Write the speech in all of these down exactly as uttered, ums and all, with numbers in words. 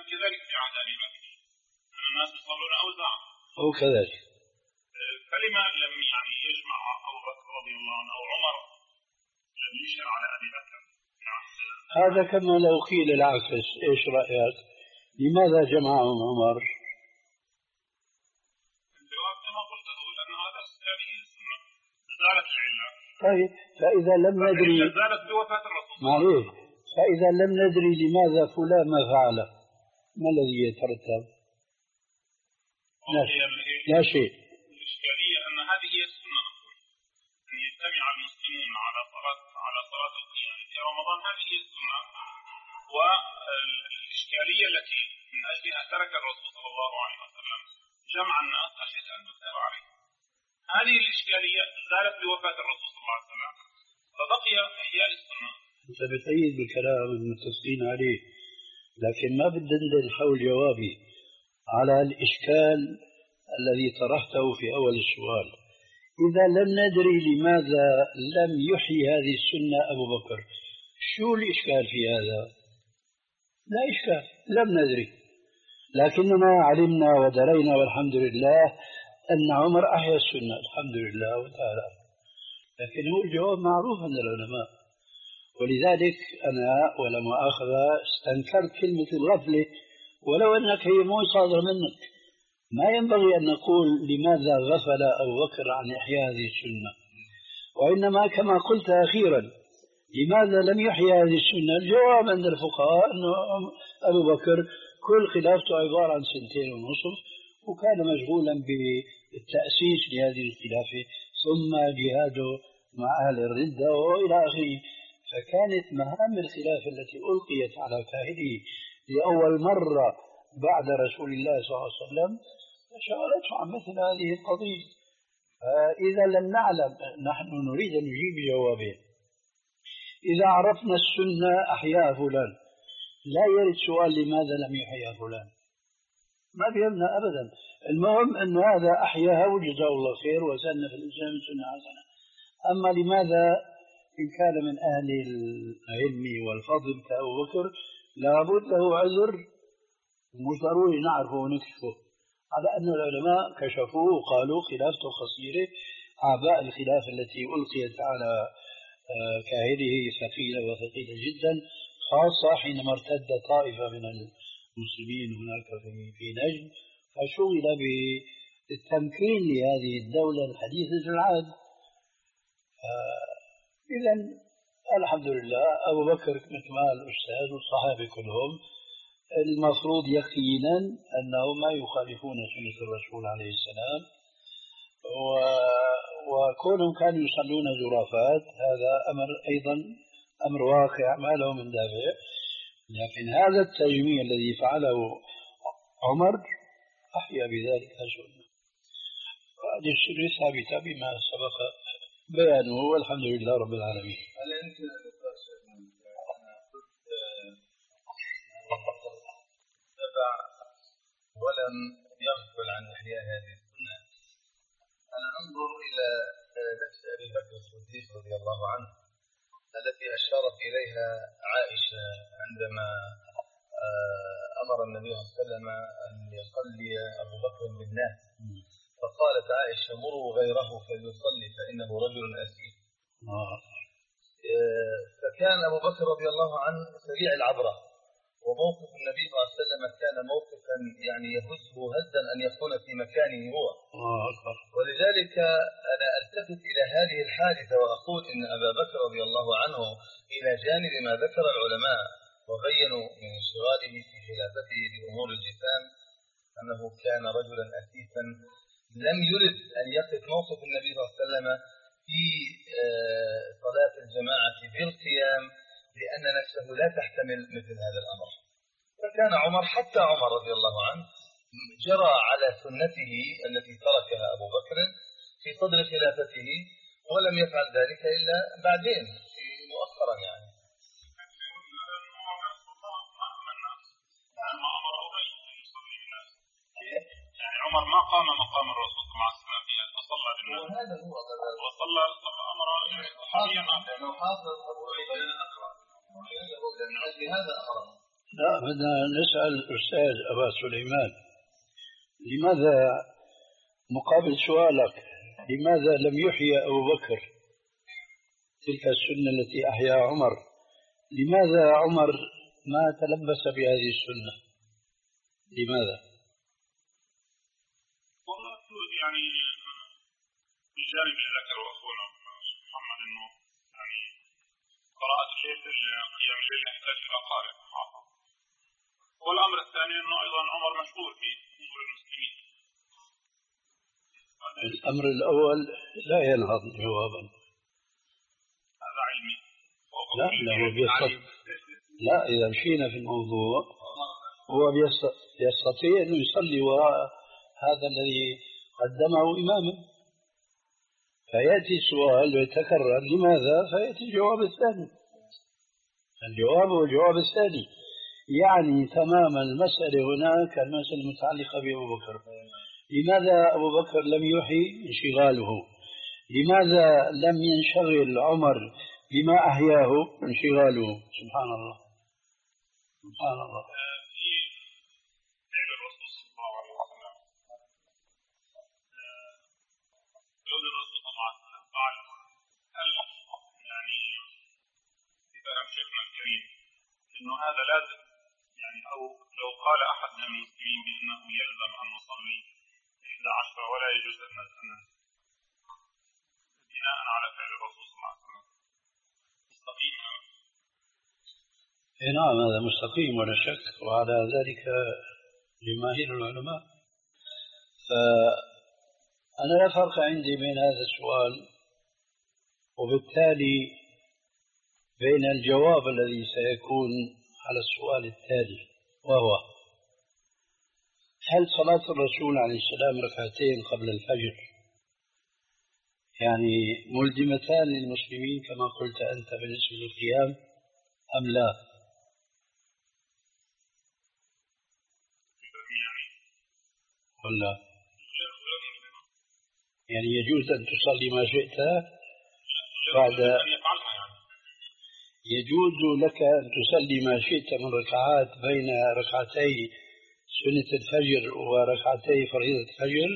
كذلك في عهد أبي بكر أن الناس يصلون أوزاعا هو كذلك. فلما لم يعني يجمع أبو بكر رضي الله عنه أو عمر لم يشر على أبي بكر؟ هذا كما لو قيل العكس، إيش رأيك؟ لماذا جمعهم عمر؟ الجواب كما قلت لأن هذا يعني زالت العلة. طيب فإذا لم ندري زالت بوفاة الرسول معليش، فإذا لم ندري لماذا فلان ما فعله ما الذي يترتب؟ لا شيء. لا شيء. الإشكالية أن هذه هي السنة، أن يجتمع المسلمون على صلاة على صلاة القيام في رمضان، هذه هي السنة. والإشكالية التي من أجلها ترك الرسول صلى الله عليه وسلم جمع الناس خشية أن تكثر عليه، هذه الإشكالية زالت بوفاة الرسول صلى الله عليه وسلم، فبقي إحياء السنة. أنت بتأيد بالكلام المتفقين عليه، لكن ما بدنا نحول جوابي على الإشكال الذي طرحته في أول السؤال. إذا لم ندري لماذا لم يحيي هذه السنة أبو بكر، شو الإشكال في هذا؟ لا إشكال، لم ندري، لكننا علمنا ودرينا والحمد لله أن عمر أحيا السنة الحمد لله وتعالى. لكن هو الجواب معروف عند العلماء، ولذلك أنا ولا مؤاخذة استنكرت كلمة الغفلة، ولو أنك هي مو صادرة منك. ما ينبغي أن نقول لماذا غفل أبو بكر عن إحياء هذه السنة، وإنما كما قلت أخيرا لماذا لم يحيي هذه السنة؟ الجواب عند الفقهاء أنه أبو بكر كل خلافته عبارة عن سنتين ونصف، وكان مشغولا بالتأسيس لهذه الخلافة ثم جهاده مع أهل الردة وإلى آخره. فكانت مهام الخلافة التي ألقيت على كاهله لأول مرة بعد رسول الله صلى الله عليه وسلم شغلته عن مثل هذه القضية. فإذا لم نعلم، نحن نريد أن نجيب جوابين. إذا عرفنا السنة أحياء فلان، لا يرد سؤال لماذا لم يحيا فلان، ما بيهمنا أبدا. المهم أن هذا أحياها وجزاه الله خير وسن في الإسلام سنة حسنة. أما لماذا إن كان من أهل العلم والفضل كأبو بكر لابد له عذر مش ضروري نعرفه ونكشفه، على أن العلماء كشفوه وقالوا خلافته قصيرة، أعباء الخلافة التي ألقيت على كاهله ثقيلة وثقيلة جدا، خاصة حينما ارتد طائفة من المسلمين هناك في نجد فشغل بالتمكين لهذه الدولة الحديثة العهد. إذا الحمد لله أبو بكر مثل ما الأستاذ والصحابة كلهم المفروض يقينا أنهم ما يخالفون سنة الرسول عليه السلام، وكونهم كانوا يصلون زرافات هذا أمر أيضا أمر واقع ما له من دافع. لكن هذا التجميع الذي فعله عمر أحيا بذلك السنة، وهذه السنة ثابتة بما سبق بيانه والحمد لله رب العالمين. هل أنت أنا قلت تبع ولم يغفل عن إحياء هذه السنة؟ أنا أنظر إلى نفس أبي بكر الصديق رضي الله عنه التي أشارت إليها عائشة عندما أمر النبي صلى الله عليه وسلم أن يصلي أبو بكر بالناس، فقالت عائشة مروا غيره فليصلي فإنه رجل أسير. فكان أبو بكر رضي الله عنه سريع العبرة، وموقف النبي صلى الله عليه وسلم كان موقفا يعني يهزه هزا أن يكون في مكانه هو. ولذلك أنا ألتفت إلى هذه الحادثة وأقول إن أبا بكر رضي الله عنه إلى جانب ما ذكر العلماء وبينوا من انشغاله في خلافته بأمور الجسام أنه كان رجلا أسيفا لم يرد أن يقف موقف النبي صلى الله عليه وسلم في صلاة الجماعة بالقيام لأن نفسه لا تحتمل مثل هذا الأمر. فكان عمر حتى عمر رضي الله عنه جرى على سنته التي تركها أبو بكر في صدر خلافته ولم يفعل ذلك إلا بعدين مؤخرا. يعني عمر ما قام مقام الرسول صلى الله عليه وسلم فصلى بالناس، وهذا هو وصلى أمر صحابيا لو حافظ أبو عيسى أقرأ لأن هذا أمره. لا، بدنا نسأل الأستاذ أبا سليمان، لماذا مقابل سؤالك لماذا لم يحيي أبو بكر تلك السنة التي أحيا عمر؟ لماذا عمر ما تلبس بهذه السنة؟ لماذا؟ والله يعني الجانب اللي ذكره أخونا محمد أنه يعني قراءة الليل في قيام الليل يحتاج إلى قارئ حافظ. والأمر الثاني أنه أيضا عمر مشغول بأمور المسلمين. الأمر الأول لا ينهض جوابا. هذا علمي. لا لا هو بيستطيع. لا، إذا مشينا في الموضوع هو يستطيع أن يصلي وراء هذا الذي قدمه إماما، فيأتي السؤال ويتكرر لماذا، فيأتي الجواب الثاني. الجواب هو الجواب الثاني، يعني تماما المسألة هناك المسألة المتعلقة بأبو بكر. لماذا أبو بكر لم يحي انشغاله؟ لماذا لم ينشغل عمر بما أحياه انشغاله؟ سبحان الله سبحان الله. في فعل الرسول صلى الله عليه وسلم يقول الرسول صلى الله عليه وسلم قال هل يعني بفهم شيخنا الكريم انه هذا لازم يعني، او لو قال احد من المسلمين بانه يلزم ان نصلي إحدى عشرة ولا يجوز ان نتنازل بناء على فعل الرسول صلى الله عليه وسلم مستقيم؟ إيه نعم، هذا مستقيم ولا شك، وعلى ذلك جماهير العلماء. فأنا لا فرق عندي بين هذا السؤال وبالتالي بين الجواب الذي سيكون على السؤال التالي، وهو هل صلاة الرسول عليه السلام ركعتين قبل الفجر يعني ملزمتان للمسلمين كما قلت أنت بالنسبة للقيام أم لا؟ ولا يعني يجوز أن تصلي ما شئت بعد، يجوز لك أن تصلي ما شئت من ركعات بين ركعتي سنة الفجر وركعتي فريضة الفجر؟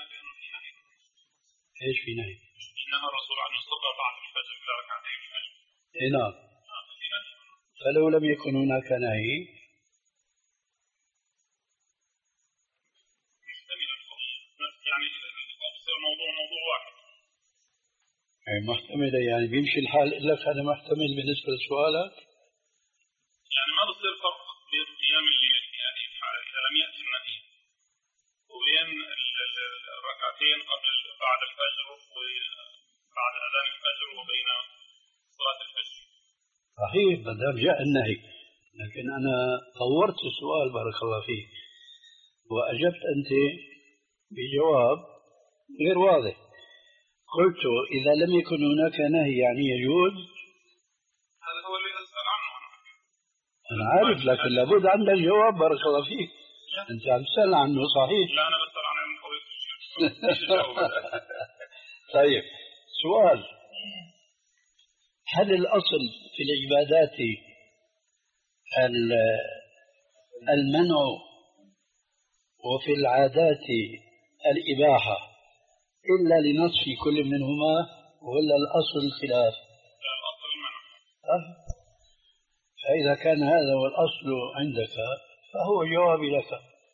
ايش في نهي؟ انما الرسول عنه صلى بعد الفجر الى ركعتي الفجر. اي نعم. فلو لم يكن هناك نهي يعني يصير الموضوع موضوع واحد. يعني محتملة، يعني بيمشي الحال لك هذا محتمل بالنسبة لسؤالك؟ يعني ما بصير فرق بين قيام الليل يعني إذا لم يأتي النهي وبين الركعتين قبل بعد الفجر وبعد أذان الفجر وبين صلاة الفجر. صحيح ما دام جاء النهي، لكن أنا طورت السؤال بارك الله فيك وأجبت أنت بجواب غير واضح. قلت إذا لم يكن هناك نهي يعني يجوز. هذا هو اللي أسأل عنه. أنا عارف، لكن لابد عندك جواب بارك الله فيك. أنت عم تسأل عنه صحيح؟ لا أنا بسأل عنه من قوي. طيب سؤال، هل الأصل في العبادات المنع وفي العادات الإباحة إلا لنص في كل منهما ولا الأصل الخلاف؟ لا الأصل المنع. فإذا كان هذا هو الأصل عندك فهو جوابي لك.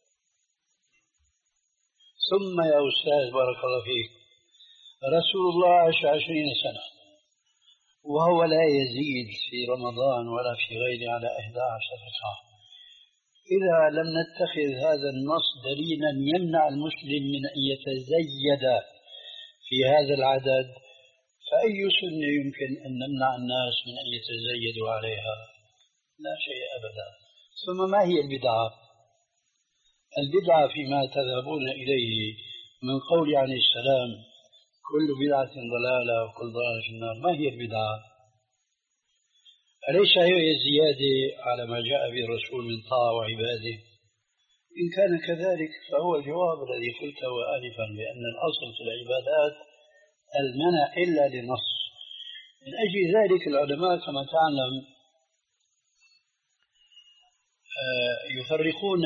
ثم يا أستاذ بارك الله فيك، رسول الله عاش عشرين سنة وهو لا يزيد في رمضان ولا في غيره على إحدى عشرة ركعة. إذا لم نتخذ هذا النص دليلا يمنع المسلم من أن يتزيد في هذا العدد، فأي سنة يمكن أن نمنع الناس من أن يتزيدوا عليها؟ لا شيء أبدا. ثم ما هي البدعة؟ البدعة فيما تذهبون إليه من قول عليه السلام كل بدعة ضلالة وكل ضلالة في النار، ما هي البدعة؟ أليس هي زيادة على ما جاء به الرسول من طاعة وعبادة؟ إن كان كذلك فهو الجواب الذي قلته آنفا بأن الأصل في العبادات المنع إلا لنص. من أجل ذلك العلماء كما تعلم يفرقون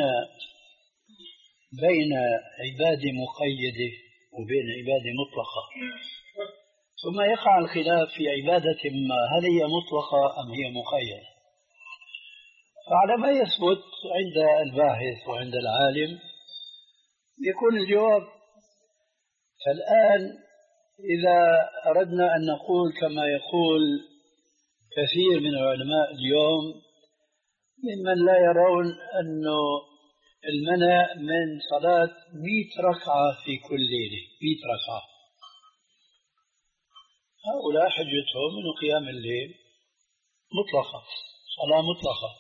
بين عبادة مقيدة وبين عبادة مطلقة، ثم يقع الخلاف في عبادة ما، هل هي مطلقة أم هي مقيدة؟ فعلى ما يثبت عند الباحث وعند العالم يكون الجواب. فالآن إذا أردنا أن نقول كما يقول كثير من العلماء اليوم ممن لا يرون أنه المنع من صلاة مئة ركعة في كل ليلة، مئة ركعة، هؤلاء حجتهم أنه قيام الليل مطلقة، صلاة مطلقة.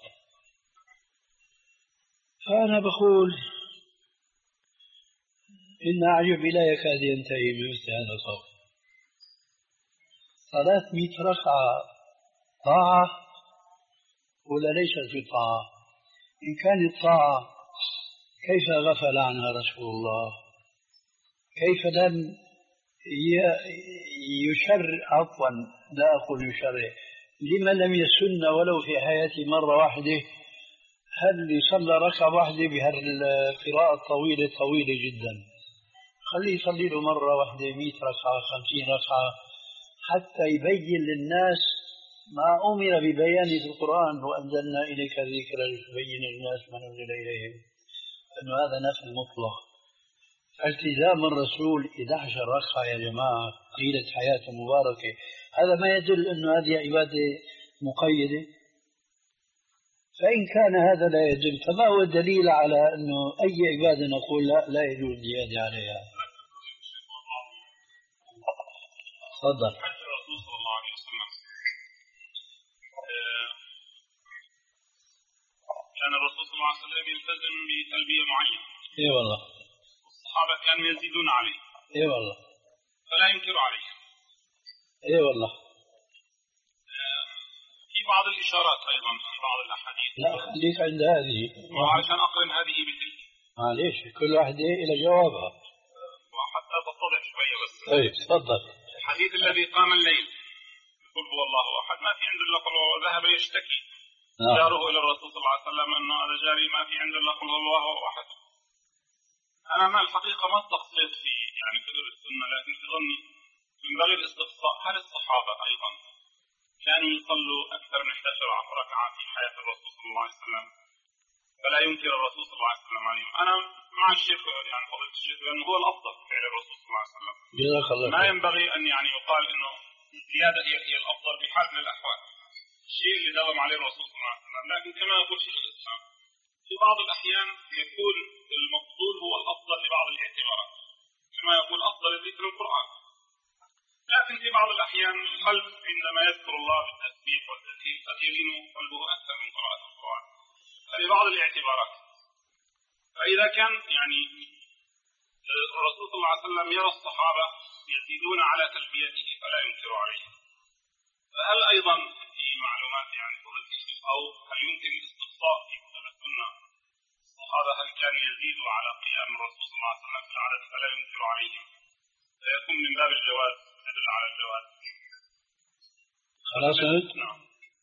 فأنا بقول إن أعجب لا يكاد ينتهي من مثل هذا القول. صلاة مئة ركعة طاعة ولا ليست بطاعة؟ إن كانت طاعة كيف غفل عنها رسول الله؟ كيف لم يشرع، عفوا لا أقول يشرع، لما لم يسن ولو في حياته مرة واحدة؟ هل يصلى ركعة واحدة بهالقراءة الطويلة طويلة جدا؟ خليه يصلي له مرة واحدة مئة ركعة، خمسين ركعة، حتى يبين للناس ما أمر ببيانه في القرآن، وأنزلنا إليك ذكرا لتبين للناس ما نزل إليهم، أنه هذا نفي مطلق. التزام الرسول إحدى عشرة ركعة يا جماعة طيلة حياته مباركة، هذا ما يدل أنه هذه عبادة مقيدة؟ فإن كان هذا لا يدل، فما هو الدليل على أنه أي عبادة نقول لا, لا يجوز الزيادة عليها؟ تفضل. الرسول صلى الله عليه وسلم كان الرسول صلى الله عليه وسلم يلتزم بتلبية معينة. اي والله. الصحابة كانوا يزيدون عليه. اي والله. فلا ينكر عليه. اي والله. في بعض الإشارات أيضا في بعض الأحاديث. لا خليك عند هذه. وعشان أقرن هذه بتلك. معليش كل واحدة إلى جوابها. وحتى تتضح شوية بس. طيب تفضل. الحديث الذي قام الليل يقول هو الله أحد، ما في عند الله قل هو، ذهب يشتكي جاره إلى الرسول صلى الله عليه وسلم أنه هذا جاري ما في عند الله قل هو الله أحد. أنا ما الحقيقة ما استقصيت في يعني كتب السنة، لكن في ظني ينبغي الاستقصاء هل الصحابة أيضا كانوا يصلوا أكثر من إحدى عشرة ركعة في حياة الرسول صلى الله عليه وسلم فلا ينكر الرسول صلى الله عليه وسلم عليهم؟ أنا مع الشيخ يعني فضيلة الشيخ لأنه هو الأفضل فعل الرسول صلى الله عليه وسلم. ما ينبغي أن يعني يقال إنه الزيادة هي هي الأفضل بحال من الأحوال، الشيء اللي داوم عليه الرسول صلى الله عليه وسلم. لكن كما يقول شيخ الإسلام في بعض الأحيان يكون المفضول هو الأفضل لبعض الاعتبارات، كما يقول أفضل ذكر القرآن. لكن في بعض الأحيان القلب عندما يذكر الله بالتسبيح والتذكير قد يلين قلبه أكثر من قراءة القرآن، فلبعض الاعتبارات. فإذا كان يعني الرسول صلى الله عليه وسلم يرى الصحابة يزيدون على تلبيته فلا ينكر عليه، فهل أيضا في معلومات يعني أو هل يمكن الاستقصاء في كتب السنة الصحابة هل كان يزيد على قيام الرسول صلى الله عليه وسلم في العدد فلا ينكر عليهم، فيكون من باب الجواز يدل على الجواز؟ خلاص. نعم.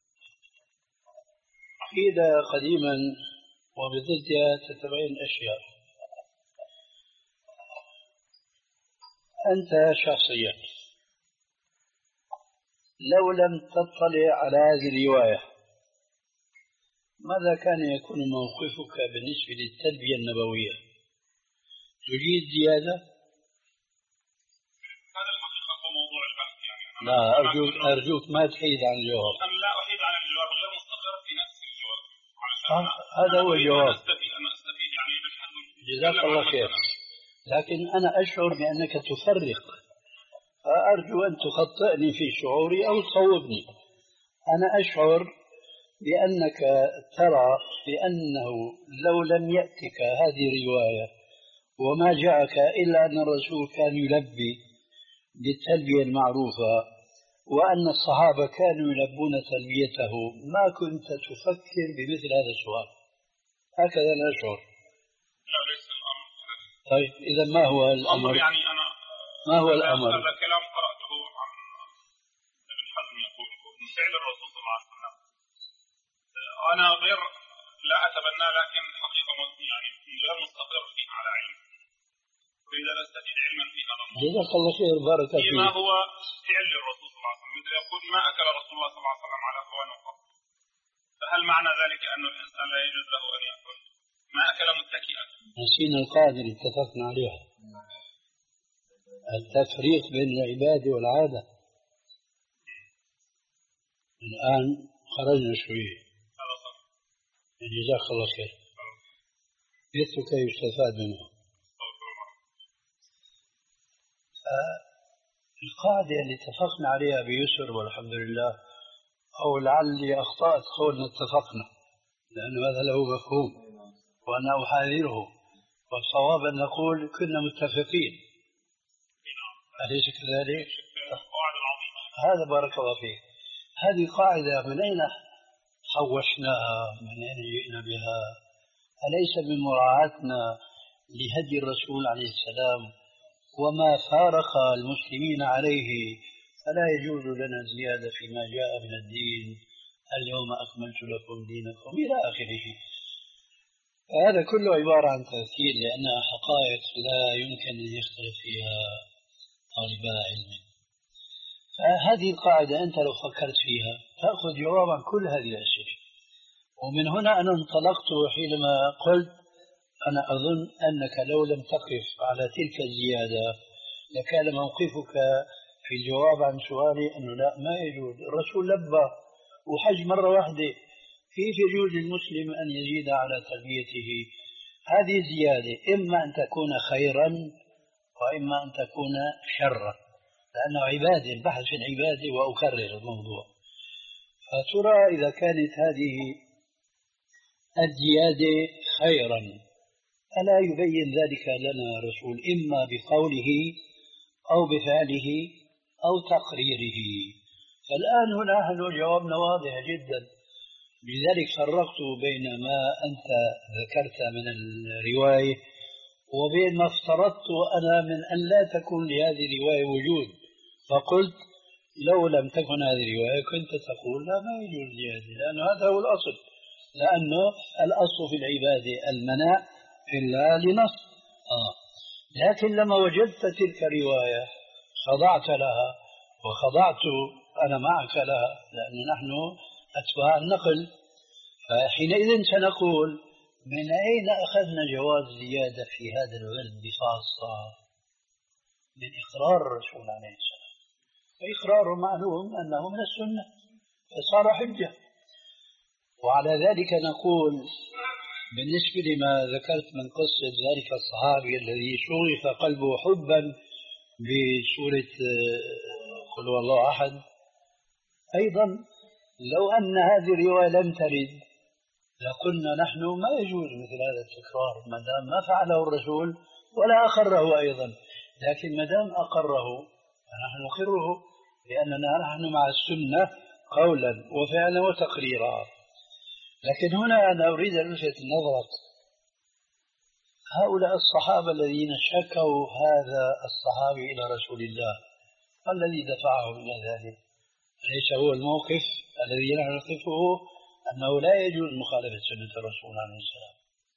قيل قديما وبضدها تتبين أشياء. أنت شخصيا لو لم تطلع على هذه الرواية ماذا كان يكون موقفك بالنسبة للتلبية النبوية؟ تجيد زيادة؟ هذا الحقيقة هو موضوع البحث يعني. لا أرجوك أرجوك ما تحيد عن الجواب. أنا لا أحيد عن الجواب، غير مستقر في نفس الجواب. آه هذا هو الجواب. أنا أستفيد أنا أستفيد يعني بالحد. جزاك الله خير. لكن أنا أشعر بأنك تفرق، فأرجو أن تخطئني في شعوري أو تصوبني. أنا أشعر بأنك ترى بأنه لو لم يأتك هذه الرواية وما جاءك إلا أن الرسول كان يلبي بالتلبية المعروفة وأن الصحابة كانوا يلبون تلبيته ما كنت تفكر بمثل هذا السؤال. هكذا أنا أشعر. لا ليس الأمر. طيب إذا ما هو الأمر؟ يعني أنا ما هو الأمر؟ هذا كلام قرأته عن ابن حزم يقول من فعل الرسول صلى الله عليه وسلم. أنا غير لا أتبنى لكن حقيقة يعني غير مستقر فيها على علم، أريد أن أستفيد علما في هذا الموضوع. جزاك الله خير، بارك فيك. فيما هو فعل للرسول صلى الله عليه وسلم، مثل يقول ما أكل رسول الله صلى الله عليه وسلم على خوان وقف، فهل معنى ذلك أن الإنسان لا يجوز له أن يأكل ما أكل متكئا؟ نسينا القاعدة اللي اتفقنا عليها، التفريق بين العبادة والعادة. الآن خرجنا شوية، جزاك الله خير. مثل كيف يستفاد منه. القاعدة اللي اتفقنا عليها بيسر والحمد لله، أو لعلي أخطأت قولنا اتفقنا، لأن هذا له مفهوم وأنا أحاذره، والصواب أن نقول كنا متفقين، أليس كذلك؟ هذا بارك الله فيك. هذه قاعدة من أين حوشناها؟ من أين جئنا بها؟ أليس من مراعاتنا لهدي الرسول عليه السلام وما فارق المسلمين عليه؟ فلا يجوز لنا زيادة فيما جاء من الدين، اليوم أكملت لكم دينكم إلى آخره. هذا كله عبارة عن تذكير، لأنها حقائق لا يمكن أن يختلف فيها طالبا علم. فهذه القاعدة أنت لو فكرت فيها تأخذ جواب عن كل هذه الأسئلة. ومن هنا أنا انطلقت حينما قلت أنا أظن أنك لو لم تقف على تلك الزيادة لكان موقفك في الجواب عن سؤالي أنه لا، ما يجوز. الرسول لبى وحج مرة واحدة، كيف يجوز للمسلم أن يزيد على تربيته؟ هذه الزيادة إما أن تكون خيرا وإما أن تكون شرا، لأنه عبادة، البحث في العبادة، وأكرر الموضوع. فترى إذا كانت هذه الزيادة خيرا ألا يبين ذلك لنا رسول إما بقوله أو بفعله أو تقريره؟ فالآن هنا نحن جوابنا واضح جدا. لذلك فرقت بين ما أنت ذكرت من الرواية وبين ما افترضت أنا من أن لا تكون لهذه الرواية وجود، فقلت لو لم تكن هذه الرواية كنت تقول لا، ما يجوز لهذه، لأنه هذا هو الأصل، لأنه الأصل في العبادة المنع إلا لنص. آه. لكن لما وجدت تلك الرواية خضعت لها، وخضعت أنا معك لها، لأن نحن أتباع النقل. فحينئذ سنقول من أين أخذنا جواز زيادة في هذا الورد بخاصة؟ من إقرار الرسول عليه السلام، فإقراره معلوم أنه من السنة فصار حجة. وعلى ذلك نقول بالنسبة لما ذكرت من قصة ذلك الصحابي الذي شغف قلبه حبا بسورة قل هو الله أحد، أيضا لو أن هذه الرواية لم ترد لقلنا نحن ما يجوز مثل هذا التكرار ما دام ما فعله الرسول ولا أقره أيضا. لكن ما دام أقره فنحن نقره، لأننا نحن مع السنة قولا وفعلا وتقريرا. لكن هنا أنا أريد أن ألفت نظرك، هؤلاء الصحابة الذين شكوا هذا الصحابي إلى رسول الله، الذي دفعهم إلى ذلك أليس هو الموقف الذي نحن نقفه أنه لا يجوز مخالفة سنة الرسول عليه السلام؟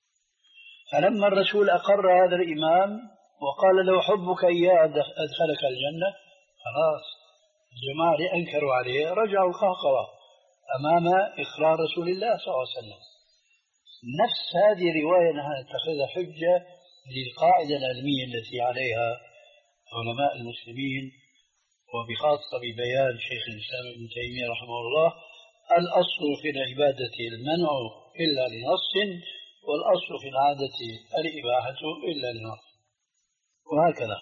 فلما الرسول أقر هذا الإمام وقال له حبك إياه أدخلك الجنة، خلاص الجماعة اللي أنكروا عليه رجعوا قهقرة أمام إقرار رسول الله صلى الله عليه وسلم. نفس هذه الرواية نحن نتخذها حجة للقاعدة العلمية التي عليها علماء المسلمين، وبخاصة ببيان شيخ الإسلام ابن تيمية رحمه الله: الأصل في العبادة المنع إلا لنص، والأصل في العادة الإباحة إلا لنص، وهكذا.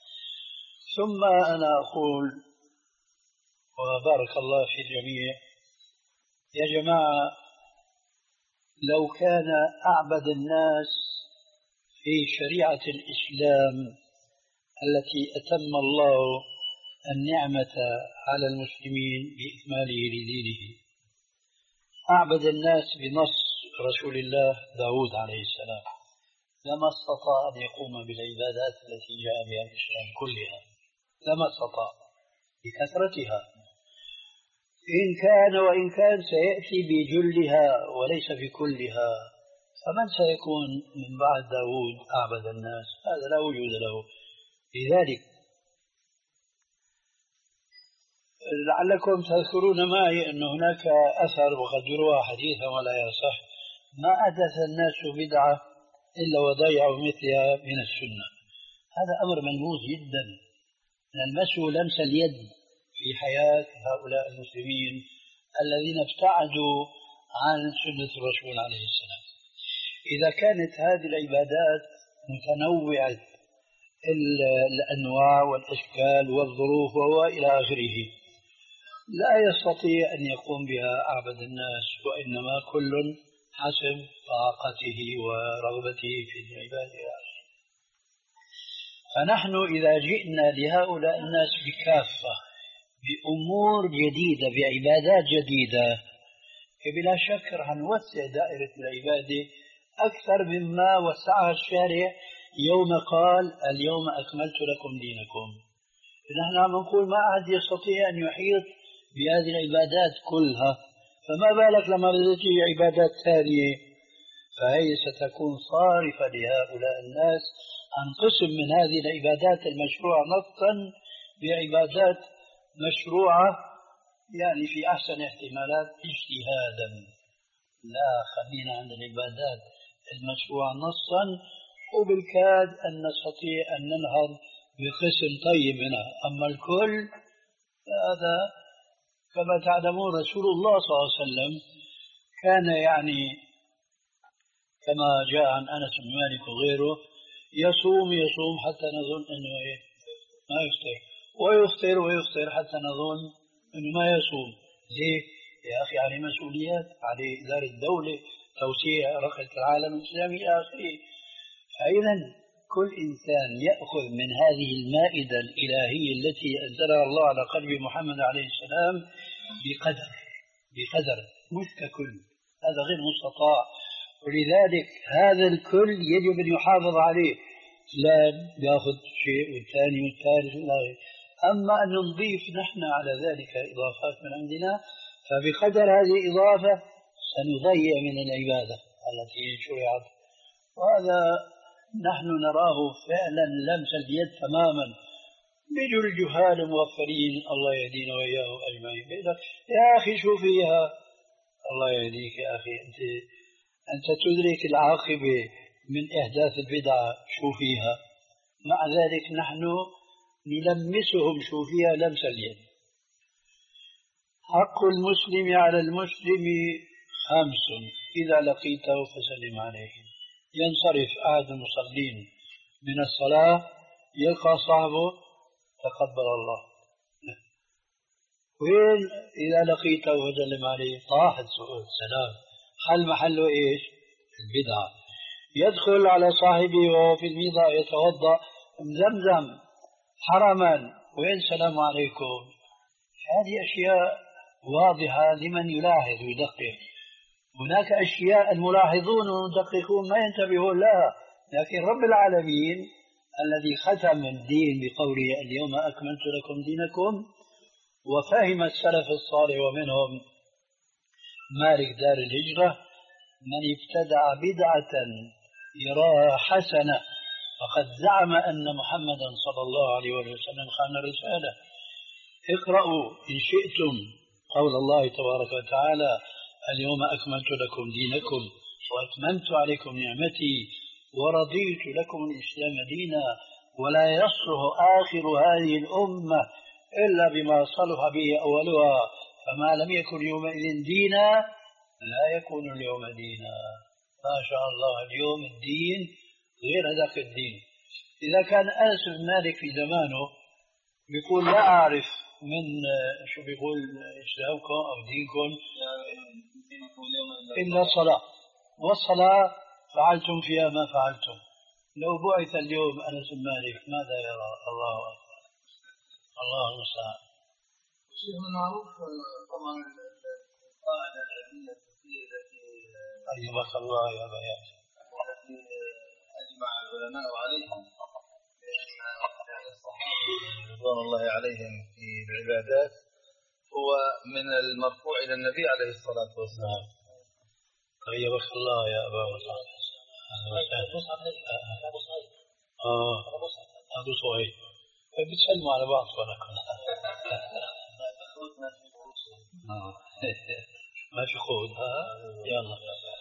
ثم أنا أقول وبارك الله في الجميع، يا جماعة لو كان أعبد الناس في شريعة الإسلام التي أتم الله النعمة على المسلمين بإكماله لدينه، أعبد الناس بنص رسول الله داود عليه السلام، لما استطاع أن يقوم بالعبادات التي جاء بها الإسلام كلها، لما استطاع بكثرتها. إن كان وإن كان سيأتي بجلها وليس بكلها، فمن سيكون من بعد داود أعبد الناس؟ هذا لا وجود له. لذلك لعلكم تذكرون معي أن هناك أثر وقد يروى حديثا ولا يصح: ما أحدث الناس بدعة إلا وضيعوا مثلها من السنة. هذا أمر ملموس جدا، نلمسه لمس اليد في حياة هؤلاء المسلمين الذين ابتعدوا عن سنة الرسول عليه السلام. إذا كانت هذه العبادات متنوعة الأنواع والأشكال والظروف وإلى آخره، لا يستطيع أن يقوم بها أعبد الناس، وإنما كل حسب طاقته ورغبته في العبادة. فنحن إذا جئنا لهؤلاء الناس بكافة بأمور جديدة بعبادات جديدة، بلا شك رح نوسع دائرة العبادة أكثر مما وسعها الشارع يوم قال اليوم أكملت لكم دينكم. نحن عم نقول ما أحد يستطيع أن يحيط بهذه العبادات كلها، فما بالك لما تجي عبادات ثانية؟ فهي ستكون صارفة لهؤلاء الناس عن قسم من هذه العبادات المشروعة نصا بعبادات مشروعة يعني في أحسن احتمالات اجتهادا. لا، خلينا عند العبادات المشروعة نصا، وبالكاد أن نستطيع أن ننهض بقسم طيب منها. أما الكل هذا كما تعلمون رسول الله صلى الله عليه وسلم كان يعني كما جاء عن أنس بن مالك وغيره يصوم يصوم حتى نظن أنه إيه ما يفطر، ويفطر ويفطر حتى نظن أنه ما يصوم. ليه؟ يا أخي عليه مسؤوليات، عليه إدارة الدولة، توسيع رقعة العالم الإسلامي إلى آخره. فإذا كل إنسان يأخذ من هذه المائدة الإلهية التي أنزلها الله على قلب محمد عليه السلام بقدر بقدر مش ككل، هذا غير مستطاع. ولذلك هذا الكل يجب أن يحافظ عليه، فلان يأخذ شيء والثاني والثالث والآخر. أما أن نضيف نحن على ذلك إضافات من عندنا، فبقدر هذه الإضافة سنضيع من العبادة التي شرعت. وهذا نحن نراه فعلا لمس اليد تماما. بيجوا الجهال المغفلين الله يهدينا وإياه أجمعين بيقول يا أخي شو فيها؟ الله يهديك يا أخي، أنت أنت تدرك العاقبة من إحداث البدعة شو فيها. مع ذلك نحن نلمسهم شو فيها لمس اليد. حق المسلم على المسلم خمس إذا لقيته فسلم عليه. ينصرف أحد المصلين من الصلاة يلقى صاحبه تقبل الله، وين إذا لقيته وسلم عليه طاح السلام، حل محله إيش؟ البدعة. يدخل على صاحبه وهو في الميضة يتوضأ مزمزم حرما، وين سلام عليكم؟ هذه أشياء واضحة لمن يلاحظ ويدقق. هناك أشياء الملاحظون والمدققون ما ينتبهون لها، لكن رب العالمين الذي ختم الدين بقوله اليوم أكملت لكم دينكم، وفهم السلف الصالح ومنهم مالك دار الهجرة من ابتدع بدعة يراها حسنة فقد زعم أن محمدا صلى الله عليه وسلم خان الرسالة. اقرأوا إن شئتم قول الله تبارك وتعالى اليوم أكملت لكم دينكم وأتممت عليكم نعمتي ورضيت لكم الإسلام دينا ولا يصلح آخر هذه الأمة إلا بما صلح به أولها فما لم يكن يومئذ دينا لا يكون اليوم دينا. ما شاء الله اليوم الدين غير هذاك الدين. إذا كان أنس بن مالك في زمانه بيقول لا أعرف من شو بيقول إسلامكم أو دينكم إلا الصلاة، والصلاة فعلتم فيها ما فعلتم. لو بعث اليوم أنس بن مالك ماذا يرى؟ الله أكبر، الله المستعان. شيء من معروف طبعا القاعدة العلمية التي أيبك الله يا بيات التي أجمع العلماء عليها الصحابة رضوان الله عليهم في العبادات هو من المرفوع إلى النبي عليه الصلاة والسلام. طيبك الله يا أبا مصعب. آه أبو صهيب بتسلموا على بعض فرقا. ما في خود. ها يلا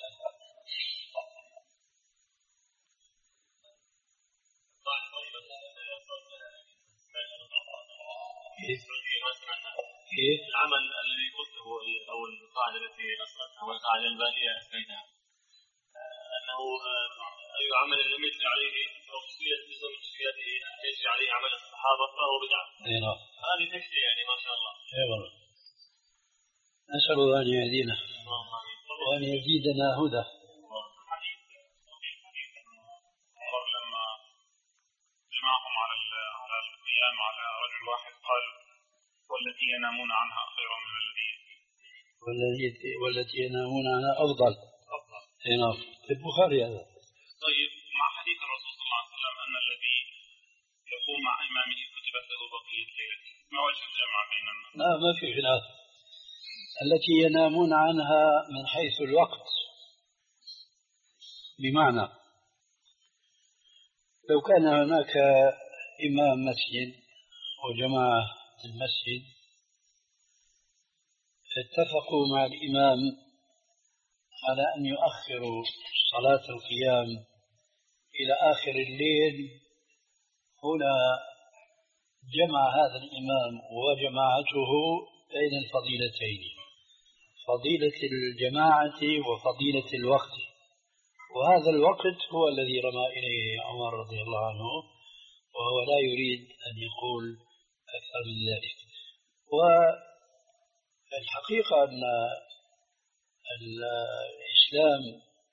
إيه العمل الذي قلته أو القاعدة التي أصلتها والقاعدة الباقية أثبتها أنه أي عمل لم يجري عليه أو تسمية جزء من تسميته يجري عليه عمل الصحابة فهو بدعة. هذه تكفي يعني ما شاء الله. إيه والله. نسأل الله أن يهدينا وأن يزيدنا هدى. لما جمعهم على على القيام على رجل واحد قال والتي ينامون عنها خير من الذي والتي والتي ينامون عنها أفضل. أفضل. نعم في البخاري هذا. طيب مع حديث الرسول صلى الله عليه وسلم أن الذي يقوم مع إمامه كتبت له بقية ليلته، ما وجه الجمع بين الناس؟ لا ما في خلاف. التي ينامون عنها من حيث الوقت، بمعنى لو كان هناك إمام مسجد وجماعة المسجد اتفقوا مع الإمام على أن يؤخروا صلاة القيام إلى آخر الليل، هنا جمع هذا الإمام وجماعته بين الفضيلتين، فضيلة الجماعة وفضيلة الوقت، وهذا الوقت هو الذي رمى إليه عمر رضي الله عنه، وهو لا يريد أن يقول أكثر من ذلك. والحقيقة أن الإسلام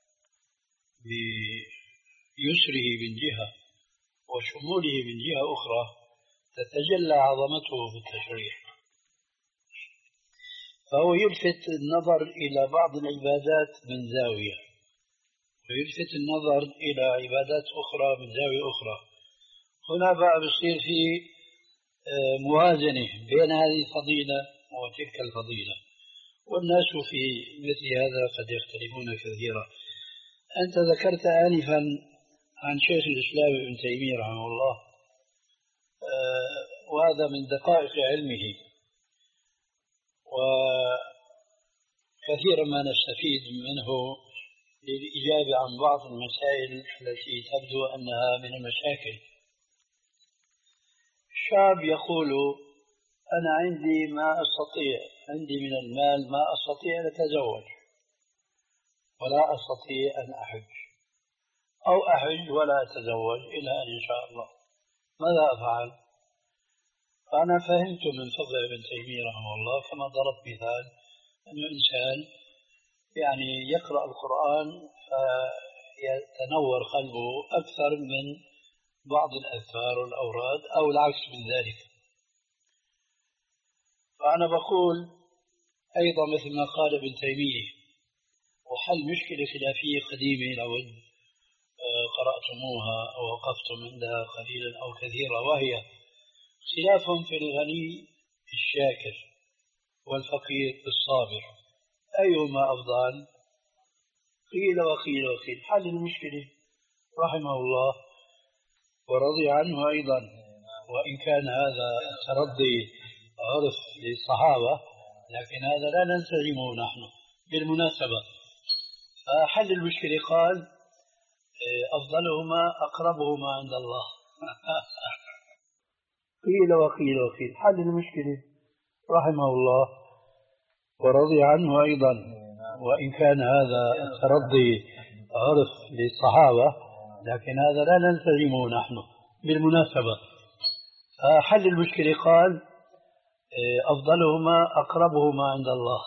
بيسره من جهة وشموله من جهة أخرى تتجلى عظمته في التشريع، فهو يلفت النظر إلى بعض العبادات من زاوية، ويلفت النظر إلى عبادات أخرى من زاوية أخرى. هنا بقى بصير في موازنة بين هذه الفضيلة وتلك الفضيلة، والناس في مثل هذا قد يختلفون كثيرا. أنت ذكرت آنفا عن شيخ الإسلام ابن تيمية رحمه الله، وهذا من دقائق علمه، وكثيرا ما نستفيد منه للإجابة عن بعض المسائل التي تبدو أنها من المشاكل. شاب يقول أنا عندي ما أستطيع، عندي من المال ما أستطيع أن أتزوج ولا أستطيع أن أحج، أو أحج ولا أتزوج إلى أن إن شاء الله، ماذا أفعل؟ فأنا فهمت من فضل ابن تيمية رحمه الله كما ضربت مثال أنه إنسان يعني يقرأ القرآن فيتنور قلبه أكثر من بعض الأذكار والأوراد أو العكس من ذلك. فأنا بقول أيضا مثل ما قال ابن تيمية، وحل مشكلة خلافية قديمة لو قرأتموها أو وقفتم عندها قليلا أو كثيرا، وهي خلاف في الغني الشاكر والفقير الصابر، أيهما أفضل؟ قيل وقيل وقيل. حل المشكلة رحمه الله ورضي عنه أيضا، وإن كان هذا ترضي عرف للصحابة لكن هذا لا نلتزمه نحن بالمناسبة. فحل المشكلة قال أفضلهما أقربهما عند الله. قيل وقيل وقيل. حل المشكلة رحمه الله ورضي عنه أيضا، وإن كان هذا ترضي عرف للصحابة لكن هذا لا نلتزمه نحن بالمناسبة. فحل المشكلة قال أفضلهما أقربهما عند الله.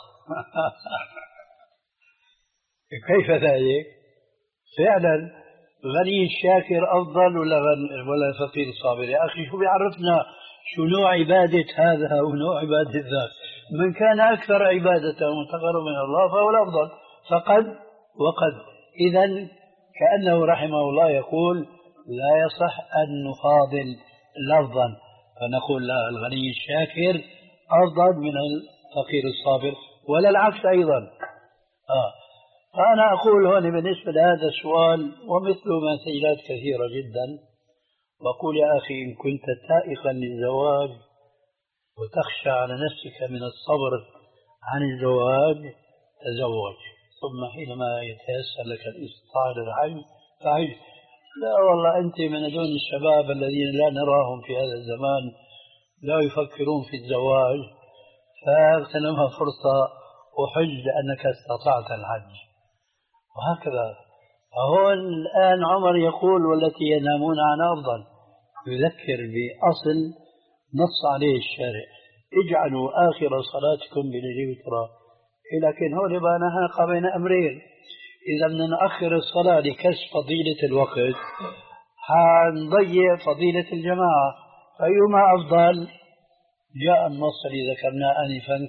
كيف ذلك؟ فعلا غني الشاكر أفضل ولا ولا فقير الصابر؟ يا أخي شو بيعرفنا شو نوع عبادة هذا ونوع عبادة ذاك؟ من كان أكثر عبادة وتقرب من الله فهو الأفضل، فقد وقد. إذن كأنه رحمه الله يقول لا يصح أن نفاضل لفظا، فنقول لا الغني الشاكر أفضل من فقير الصابر ولا العكس أيضا. آه. فأنا أقول هون بالنسبة لهذا السؤال ومثله مسائلات كثيرة جدا، وأقول يا أخي إن كنت تائقا للزواج وتخشى على نفسك من الصبر عن الزواج تزوج، ثم حينما يتيسر لك الاستطاعة للحج فحج. لا والله أنت من دون الشباب الذين لا نراهم في هذا الزمان لا يفكرون في الزواج، فاغتنمها فرصة وحج لأنك استطعت الحج. وهكذا. فهون الآن عمر يقول والتي ينامون عن أفضل، يذكر بأصل نص عليه الشارع: اجعلوا آخر صلاتكم بالليل وترا. لكن هون يبقى نهاق بين أمرين. إذا بدنا نأخر الصلاة لكسب فضيلة الوقت حنضيع فضيلة الجماعة، فأيما أفضل؟ جاء النص الذي ذكرناه آنفا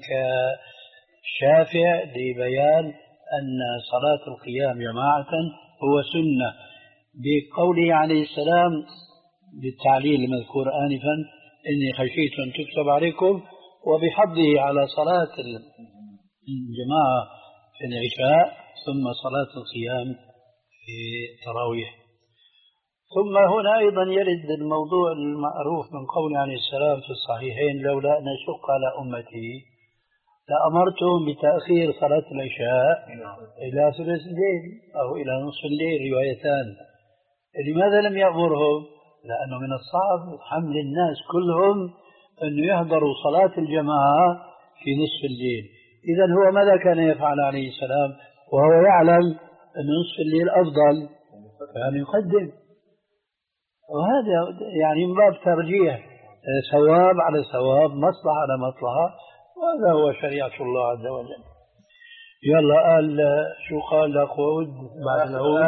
كشافع لبيان أن صلاة القيام جماعة هو سنة، بقوله عليه السلام بالتعليل المذكور آنفا: إني خشيت أن تكتب عليكم، وبحضه على صلاة الجماعة في العشاء ثم صلاة القيام في التراويح. ثم هنا أيضا يرد الموضوع المعروف من قول عليه السلام في الصحيحين: لولا أن أشق على أمتي لأمرتهم بتأخير صلاة العشاء إلى ثلث الليل أو إلى نصف الليل، روايتان. لماذا لم يأمرهم؟ لأنه من الصعب حمل الناس كلهم أن يحضروا صلاة الجماعة في نصف الليل. إذن هو ماذا كان يفعل عليه السلام وهو يعلم أن نصف الليل أفضل؟ كان يقدم. وهذا يعني من باب ترجيح ثواب على ثواب، مصلحة على مصلحة، وهذا هو شريعة الله عز وجل. يلا قال شو قال لقود بعد العود؟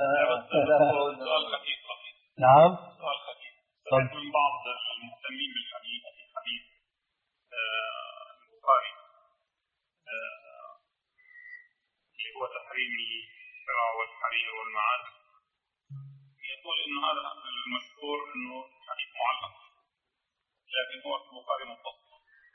نعم. سؤال خفيف من بعض المهتمين بالحديث في حديث البخاري اللي هو تحريم الشراء والحرير والمعاد، يقول انه هذا المشهور انه حديث معلق، لكن هو في البخاري متصل.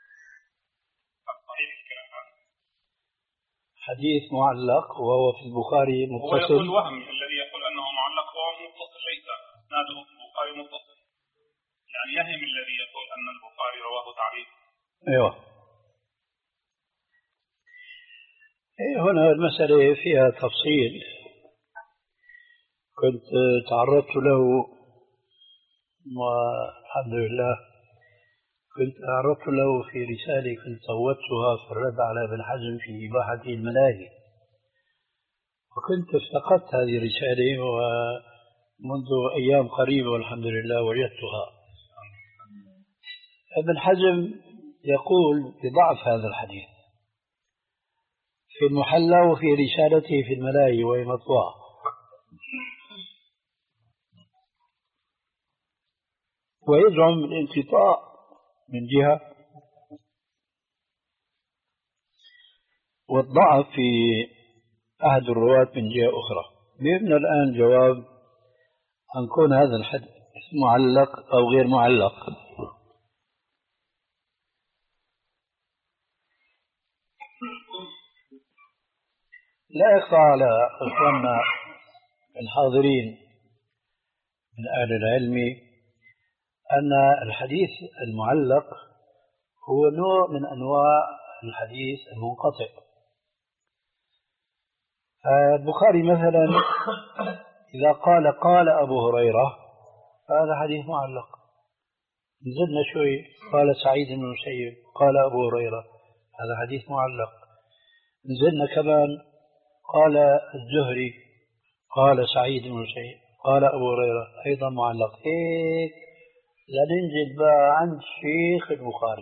صحيح الكلام هذا؟ حديث معلق وهو في البخاري متصل. هو يقول وهم الذي يقول انه معلق وهو متصل، ليس اسناده في البخاري متصل، يعني يهم الذي يقول ان البخاري رواه تعليق. ايوه. هنا المسألة فيها تفصيل كنت تعرضت له، والحمد لله كنت تعرضت له في رسالة كنت صوتها في الرد على ابن حزم في إباحة الملاهي، وكنت افتقدت هذه الرسالة ومنذ أيام قريبة والحمد لله وجدتها. ابن حزم يقول بضعف هذا الحديث في المحلى وفي رسالته في الملاهي وهي مطبوعة، ويزعم الانقطاع من جهة والضعف في أحد الرواة من جهة أخرى. بيبنى الآن جواب أن كون هذا الحديث معلق أو غير معلق. لا يخفى على إخواننا الحاضرين من أهل العلم أن الحديث المعلق هو نوع من أنواع الحديث المنقطع. البخاري مثلا إذا قال قال أبو هريرة فهذا حديث معلق. نزلنا شوي قال سعيد بن المسيب قال أبو هريرة، هذا حديث معلق. نزلنا كمان قال الزهري قال سعيد بن المسيب قال أبو هريرة، أيضا معلق. هيك لننزل بقى عند شيخ البخاري.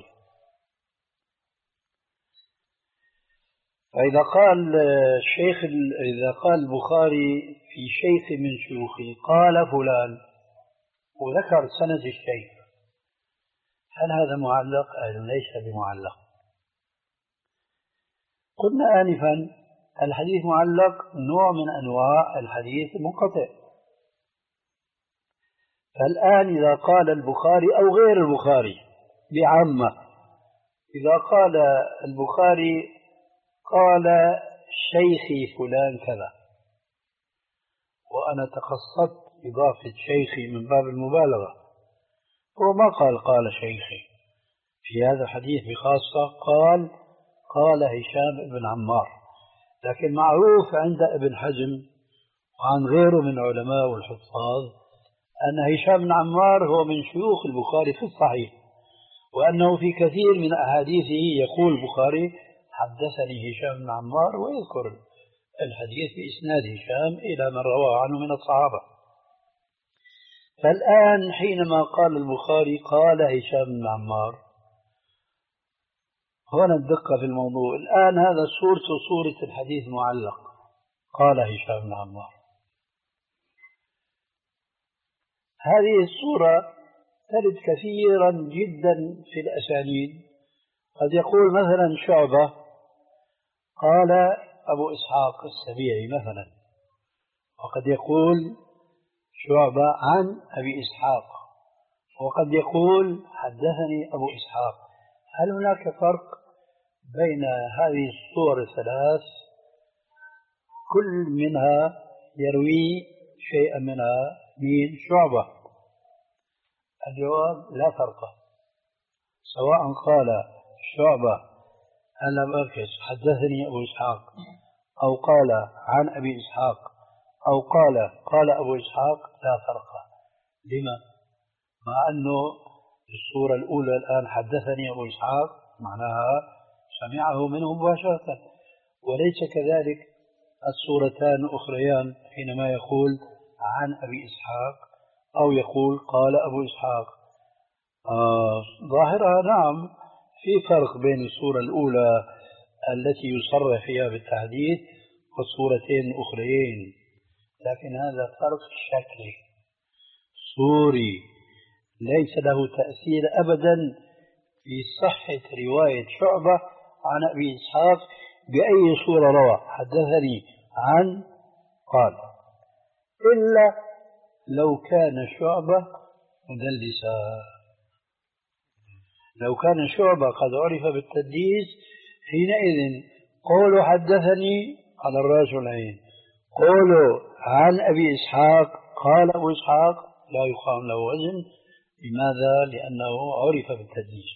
فإذا قال الشيخ إذا قال البخاري في شيخ من شيوخه قال فلان وذكر سند الشيخ، هل هذا معلق أو ليس بمعلق؟ قلنا آنفا الحديث معلق نوع من أنواع الحديث المنقطع. فالآن إذا قال البخاري أو غير البخاري بعامة إذا قال البخاري قال شيخي فلان كذا، وأنا تقصدت إضافة شيخي من باب المبالغة، هو ما قال قال شيخي في هذا الحديث بخاصة، قال قال هشام بن عمار. لكن معروف عند ابن حزم وعن غيره من علماء والحفاظ أن هشام بن عمار هو من شيوخ البخاري في الصحيح، وأنه في كثير من أحاديثه يقول البخاري حدثني هشام بن عمار، ويذكر الحديث بإسناد هشام إلى من رواه عنه من الصحابة. فالآن حينما قال البخاري قال هشام بن عمار، هنا الدقة في الموضوع. الآن هذا صورته صورة الحديث معلق، قال هشام بن عمار. هذه الصورة ترد كثيرا جدا في الأسانيد. قد يقول مثلا شعبة قال أبو إسحاق السبيعي مثلا، وقد يقول شعبة عن أبي إسحاق، وقد يقول حدثني أبو إسحاق. هل هناك فرق بين هذه الصور الثلاث كل منها يروي شيئا منها من شعبة؟ الجواب لا فرق، سواء قال شعبة أنا بركز حدثني أبو إسحاق، أو قال عن أبي إسحاق، أو قال قال أبو إسحاق، لا فرق. لما؟ مع أنه الصورة الأولى الآن حدثني أبو إسحاق معناها سمعه منه مباشرة، وليس كذلك الصورتان الأخريان حينما يقول عن أبي إسحاق أو يقول قال أبو إسحاق. آه ظاهرها نعم في فرق بين الصورة الأولى التي يصرح فيها بالتحديث والصورتين الأخريين، لكن هذا فرق شكلي صوري ليس له تأثير أبدا في صحة رواية شعبة عن أبي إسحاق بأي صورة روى حدثني عن قال، إلا لو كان شعبة مدلسا. لو كان شعبة قد عرف بالتدليس حينئذ قولوا حدثني على الرأس والعين، قولوا عن أبي إسحاق قال أبو إسحاق لا يقام له وزن. لماذا؟ لأنه عرف بالتدليس.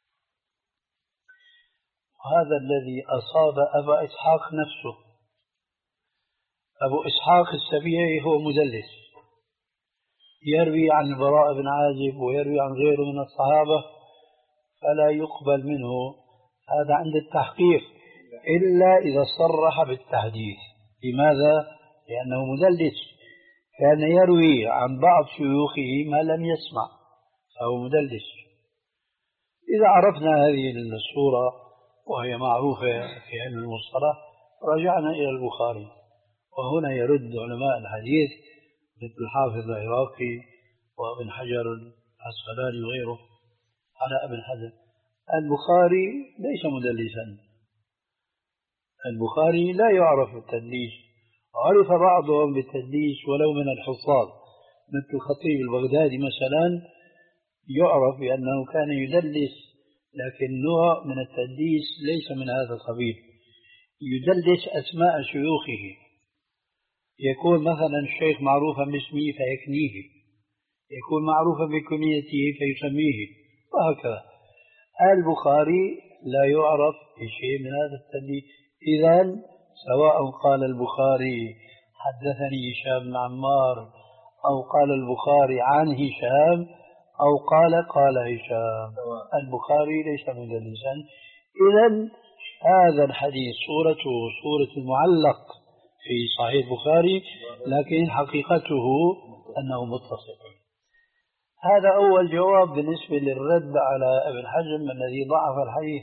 وهذا الذي أصاب أبا إسحاق نفسه. أبو إسحاق السبيعي هو مدلس، يروي عن البراء بن عازب ويروي عن غيره من الصحابة، فلا يقبل منه هذا عند التحقيق إلا إذا صرح بالتحديث. لماذا؟ لأنه مدلس، كان يروي عن بعض شيوخه ما لم يسمع، فهو مدلس. إذا عرفنا هذه الصورة وهي معروفة في علم المصطلح رجعنا إلى البخاري، وهنا يرد علماء الحديث مثل الحافظ العراقي وابن حجر العسقلاني وغيره على ابن حزم. البخاري ليس مدلسا، البخاري لا يعرف بالتدليس، عرف بعضهم بالتدليس ولو من الحفاظ مثل الخطيب البغدادي مثلا، يعرف بأنه كان يدلس، لكن نوع من التدليس ليس من هذا القبيل. يدلس أسماء شيوخه، يكون مثلا الشيخ معروفا باسمه فيكنيه، يكون معروفا بكنيته فيسميه، وهكذا. البخاري لا يعرف بشيء من هذا التدليس. إذن سواء قال البخاري حدثني هشام بن عمار، أو قال البخاري عن هشام، أو قال قال هشام، البخاري ليس مدلسا. إذن هذا الحديث صورته صورة المعلق في صحيح البخاري، لكن حقيقته أنه متصل. هذا أول جواب بالنسبة للرد على ابن حزم الذي ضعف الحديث.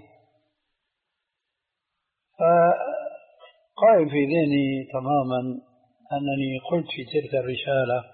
فقائم في ذهني تماما أنني قلت في تلك الرسالة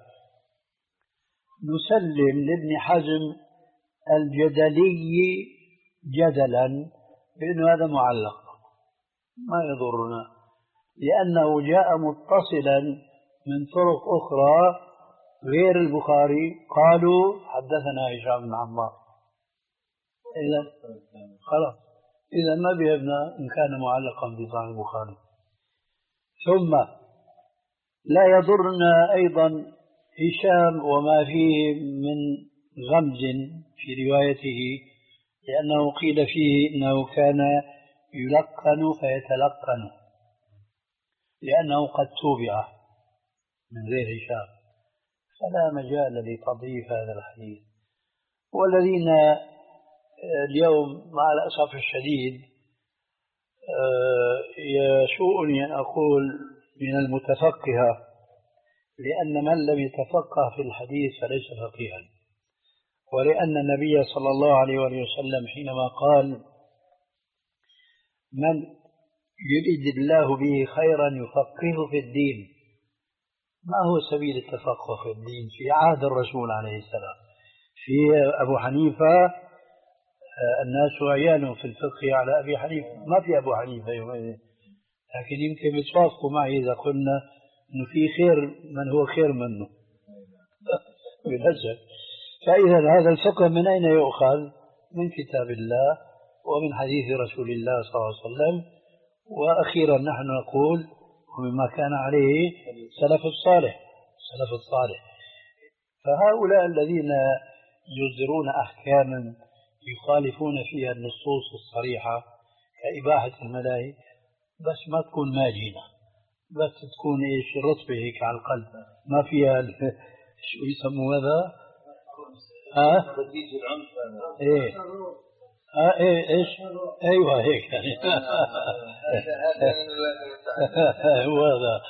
نسلم لابن حزم الجدلي جدلا بأن هذا معلق ما يضرنا، لأنه جاء متصلا من طرق أخرى غير البخاري قالوا حدثنا هشام بن عمار. إذا خلاص إذا ما بيهمنا إن كان معلقا في صحيح البخاري. ثم لا يضرنا أيضا هشام وما فيه من غمز في روايته، لأنه قيل فيه إنه كان يلقن فيتلقن لأنه قد توبع من غير هشام، فلا مجال لتضعيف هذا الحديث. والذين اليوم مع الأسف الشديد يسوءني أن أقول من المتفقهة، لأن من لم يتفقه في الحديث فليس فقيها، ولأن النبي صلى الله عليه وسلم حينما قال من يريد الله به خيرا يفقهه في الدين، ما هو سبيل التفقه في الدين في عهد الرسول عليه السلام؟ في أبو حنيفة الناس عيان في الفقه على أبي حنيفة، ما في أبو حنيفة يومئذ، لكن يمكن بتوافقوا معي إذا قلنا أنه في خير من هو خير منه بالهجة. فإذا هذا الفقه من أين يؤخذ؟ من كتاب الله ومن حديث رسول الله صلى الله عليه وسلم، وأخيرا نحن نقول ومما كان عليه سلف الصالح سلف الصالح. فهؤلاء الذين يصدرون أحكاما يخالفون فيها النصوص الصريحة كإباحة الملاهي، بس ما تكون ماجنة، بس تكون إيش رطبة هيك على القلب، ما فيها شو يسموا هذا؟ ها؟ إيه ها إيه إيش؟ أيوة هيك يعني هو هذا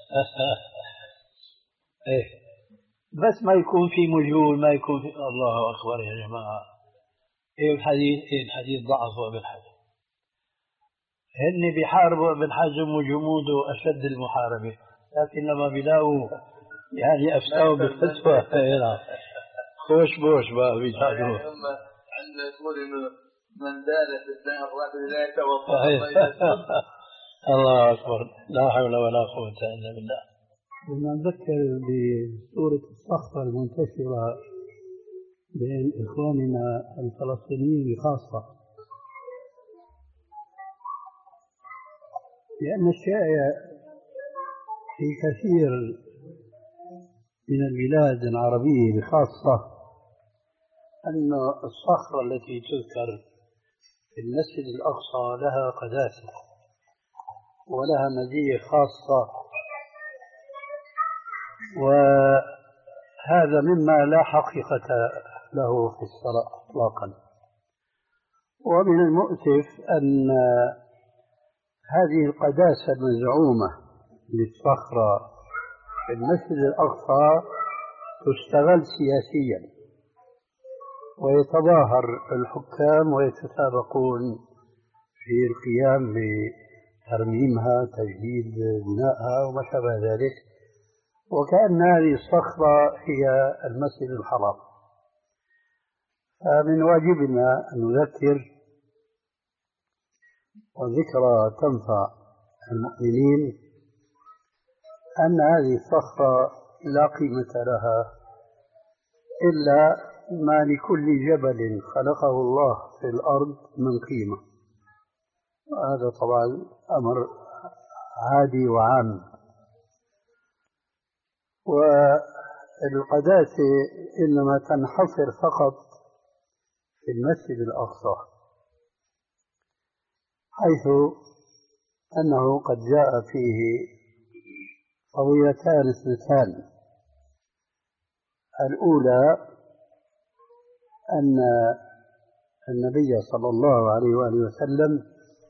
إيه، بس ما يكون في مجهول، ما يكون في الله أكبر يا جماعة. إيه الحديث؟ إيه الحديث ضعف ابن حزم، هن بيحاربوا ابن حزم وجموده أشد المحاربة، لكن لما بيلاقوا يعني أفتوا بالفتوى خوش بوش بقى بيجادلوا. عندنا يقول إنه من دال في الدهر الرجل لا يتوضأ. الله أكبر، لا حول ولا قوة إلا بالله. لما نذكر بصورة الصخرة المنتشرة بين إخواننا الفلسطينيين خاصة، لأن الشائع في كثير من البلاد العربية بخاصة أن الصخرة التي تذكر في المسجد الأقصى لها قداسة ولها مزية خاصة، وهذا مما لا حقيقة له في الشرع إطلاقا. ومن المؤسف أن هذه القداسة المزعومة للصخرة في المسجد الأقصى تستغل سياسيا، ويتظاهر الحكام ويتسابقون في القيام بترميمها، تجديد بنائها وما شابه ذلك، وكأن هذه الصخرة هي المسجد الحرام. فمن واجبنا أن نذكر، والذكرى تنفع المؤمنين، أن هذه الصخرة لا قيمة لها إلا ما لكل جبل خلقه الله في الأرض من قيمة، وهذا طبعا أمر عادي وعام. والقداسة إنما تنحصر فقط في المسجد الأقصى، حيث أنه قد جاء فيه قضيتان اثنتان. الأولى أن النبي صلى الله عليه وآله وسلم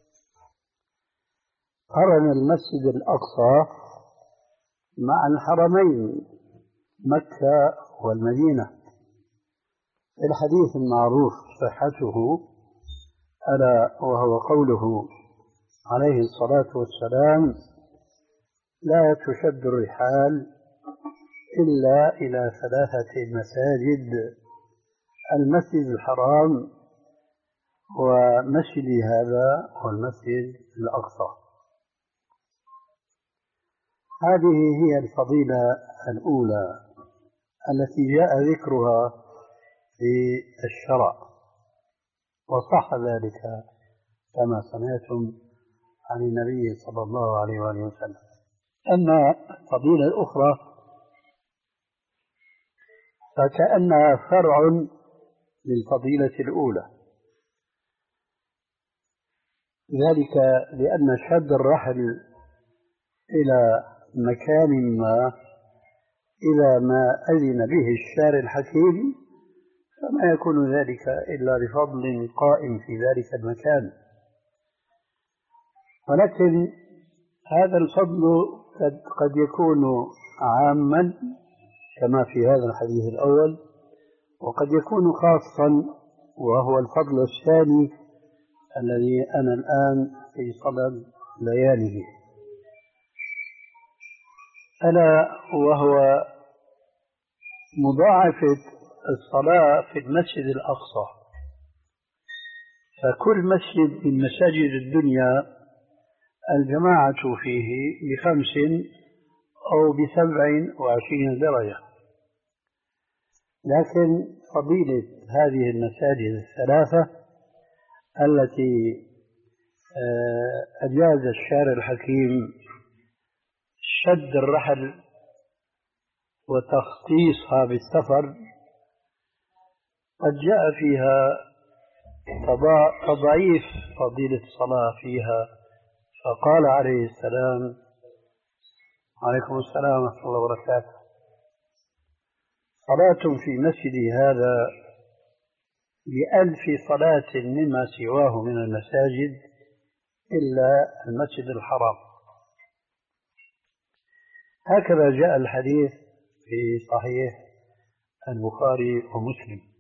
قرن المسجد الأقصى مع الحرمين مكة والمدينة. الحديث المعروف صحته ألا وهو قوله عليه الصلاة والسلام: لا تشد الرحال إلا إلى ثلاثة مساجد: المسجد الحرام ومسجد هذا والمسجد الأقصى. هذه هي الفضيلة الأولى التي جاء ذكرها في الشرع، وصح ذلك كما سمعتم عن النبي صلى الله عليه وآله وسلم. أما الفضيلة الأخرى فكأنها فرع للفضيلة الأولى، ذلك لأن شد الرحل إلى مكان ما إذا ما أذن به الشارع الحكيم فما يكون ذلك إلا لفضل قائم في ذلك المكان، ولكن هذا الفضل قد, قد يكون عاما كما في هذا الحديث الأول، وقد يكون خاصا وهو الفضل الثاني الذي أنا الآن في صدد بيانه، ألا وهو مضاعفة الصلاة في المسجد الأقصى. فكل مسجد من مساجد الدنيا الجماعة فيه بخمس أو بسبع وعشرين درجة، لكن فضيلة هذه المساجد الثلاثة التي أجاز الشارع الحكيم شد الرحل وتخصيصها بالسفر قد جاء فيها تضعيف فضيلة الصلاة فيها، فقال عليه السلام: عليكم السلام ورحمة الله وبركاته: صلاة في مسجدي هذا بألف صلاة مما سواه من المساجد إلا المسجد الحرام. هكذا جاء الحديث في صحيح البخاري ومسلم.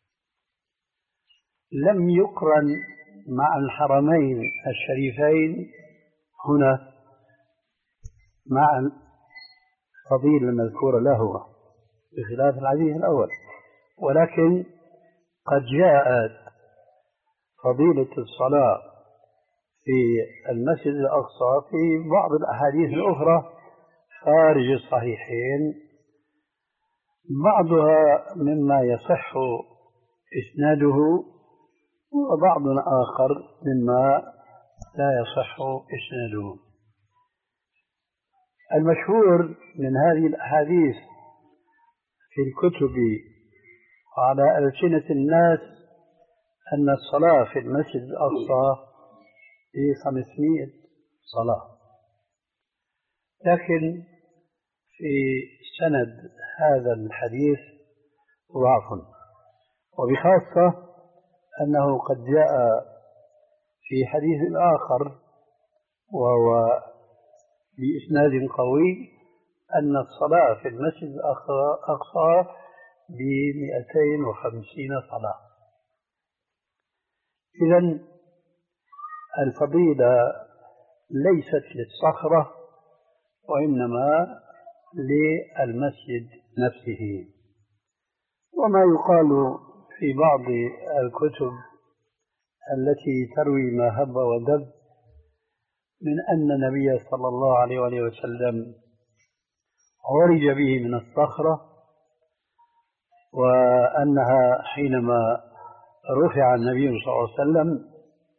لم يقرن مع الحرمين الشريفين هنا مع الفضيلة المذكورة له بخلاف الحديث الأول، ولكن قد جاءت فضيلة الصلاة في المسجد الأقصى في بعض الأحاديث الأخرى خارج الصحيحين، بعضها مما يصح إسناده وبعض آخر مما لا يصح إسناده. المشهور من هذه الأحاديث في الكتب وعلى ألسنة الناس أن الصلاة في المسجد الأقصى هي خمسمائة صلاة، لكن في سند هذا الحديث ضعف، وبخاصة أنه قد جاء في حديث آخر وهو بإسناد قوي أن الصلاة في المسجد الأقصى بمئتين وخمسين صلاة. إذن الفضيلة ليست للصخرة وإنما للمسجد نفسه. وما يقال في بعض الكتب التي تروي ما هب ودب من أن النبي صلى الله عليه وسلم عرج به من الصخرة، وأنها حينما رفع النبي صلى الله عليه وسلم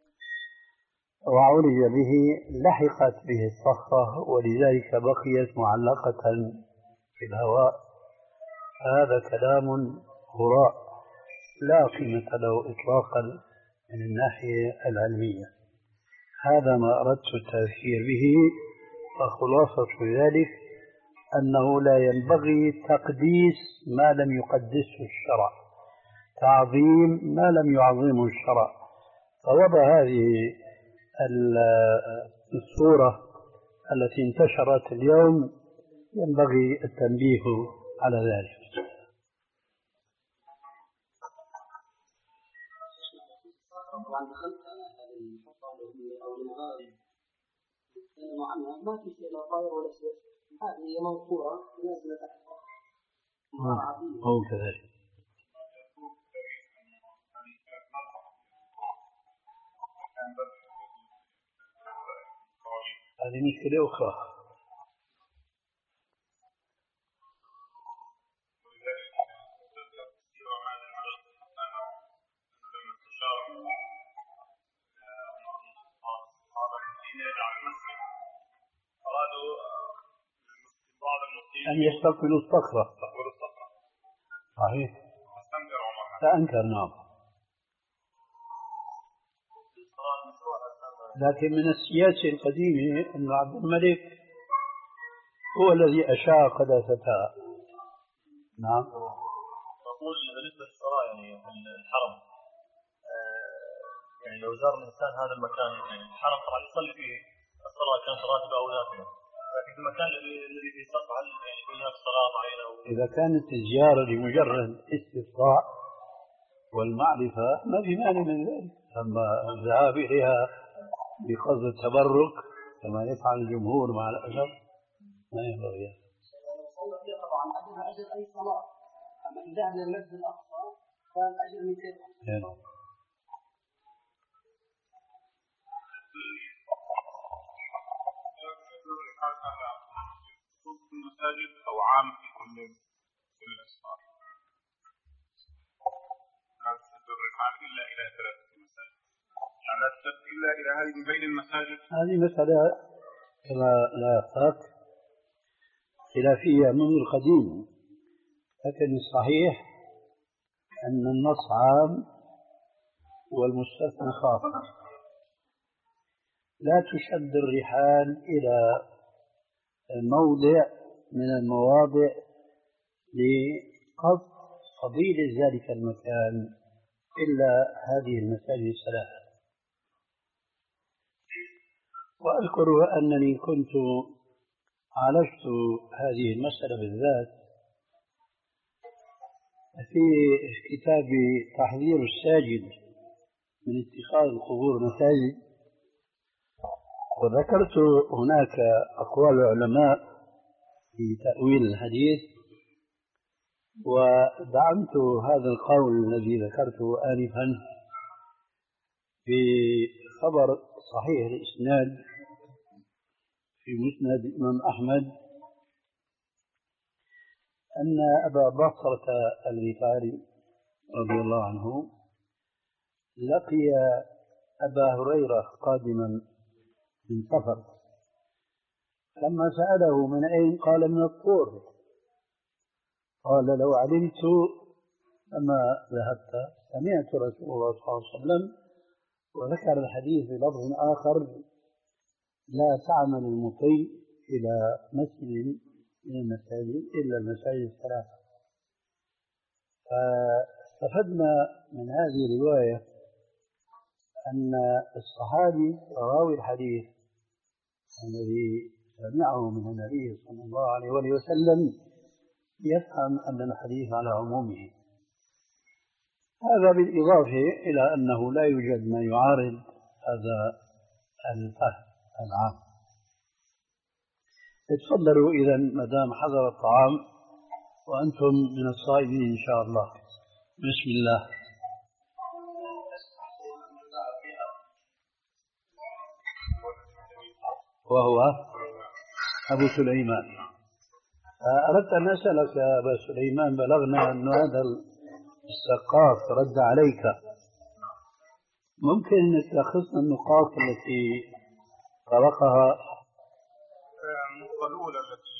وعرج به لحقت به الصخرة ولذلك بقيت معلقة في الهواء. هذا كلام هراء لا قيمة له إطلاقا من الناحية العلمية. هذا ما أردت التذكير به، وخلاصة ذلك أنه لا ينبغي تقديس ما لم يقدسه الشرع، تعظيم ما لم يعظمه الشرع. فوضع هذه الصورة التي انتشرت اليوم ينبغي التنبيه على ذلك. طبعا دخلت على هذه الحصان او المغارب يتكلموا عنها ما في شيء لا طائر ولا شيء، هذه منصوره نازله تحت هو كذلك. هذه مشكلة أخرى. أن يستقبلوا الصخرة. صحيح. فأنكر نعم. لكن من السياسة القديمة أن عبد الملك هو الذي أشاع قداستها. نعم. أقول بالنسبة للصلاة يعني الحرم، يعني لو زار الإنسان هذا المكان، يعني الحرم طبعا يصلي فيه الصلاة كانت راتبة أو نافلة، لكن في المكان الذي فيه سقف هل يعني هناك صلاة معينة؟ إذا كانت الزيارة لمجرد استطلاع والمعرفة ما في مانع من ذلك، أما الذهاب إليها بقصد التبرك كما يفعل الجمهور مع الأسف ما ينبغي. طبعا أجر أجر أي صلاة، أما إذا ذهب للمسجد الأقصى فالأجر مئتين. المساجد أو عام في كل كل الأسفار، لا تسد الرحال إلا إلى ثلاثة مساجد، يعني لا تسد إلا إلى هذه من بين المساجد. هذه مسألة كما لا يخفاك خلافية منذ القديم، لكن الصحيح أن النص عام والمستثنى خاص. لا تشد الرحال إلى موضع من المواضع لقصد فضيلة ذلك المكان إلا هذه المساجد الثلاثة. وأذكر أنني كنت عالجت هذه المسألة بالذات في كتاب تحذير الساجد من اتخاذ القبور مساجد، وذكرت هناك أقوال العلماء في تأويل الحديث، ودعمت هذا القول الذي ذكرته آنفا بخبر صحيح الإسناد في مسند الإمام أحمد أن أبا بصرة الغفاري رضي الله عنه لقي أبا هريرة قادما من سفر، لما سأله من أين قال من الطور، قال لو علمت لما ذهبت. سمعت رسول الله صلى الله عليه وسلم وذكر الحديث بلفظ آخر: لا تعمل المطيع إلى مسجد من المساجد إلا المساجد الثلاثة. فاستفدنا من هذه الرواية أن الصحابي راوي الحديث الذي سمعه من النبي صلى الله عليه وسلم يفهم أن الحديث على عمومه. هذا بالإضافة إلى أنه لا يوجد ما يعارض هذا الفهم العام. اتفضلوا إذا ما دام حضر الطعام وأنتم من الصائمين إن شاء الله. بسم الله. وهو أبو سليمان. أردت أن أسألك يا أبا سليمان، بلغنا أن هذا السقاف رد عليك، ممكن أن تلخصنا النقاط التي طرقها؟ النقطة الأولى التي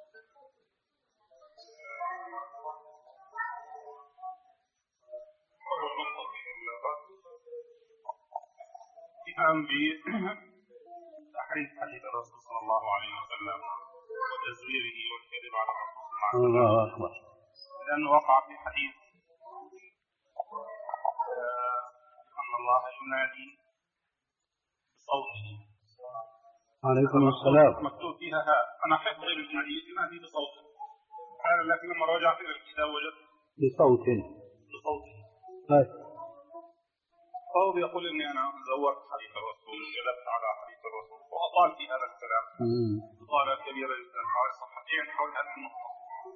اتهام بتحريف حديث الرسول صلى الله عليه وسلم وتزويره والكذب على الرسول صلى الله عليه وسلم. الله أكبر. لأنه وقع في حديث أن الله ينادي بصوته. عليكم السلام. مكتوب فيها ها، أنا حفظي بالحديث ينادي بصوته، هذا لكن لما رجعت إلى الكتاب وجدت بصوت بصوته. طيب. فهو بيقول إني أنا زورت حديث الرسول، جلست على حديث الرسول وأطال في هذا الكلام إطالة كبيرة جدا حوالي صفحتين حول هذه النقطة.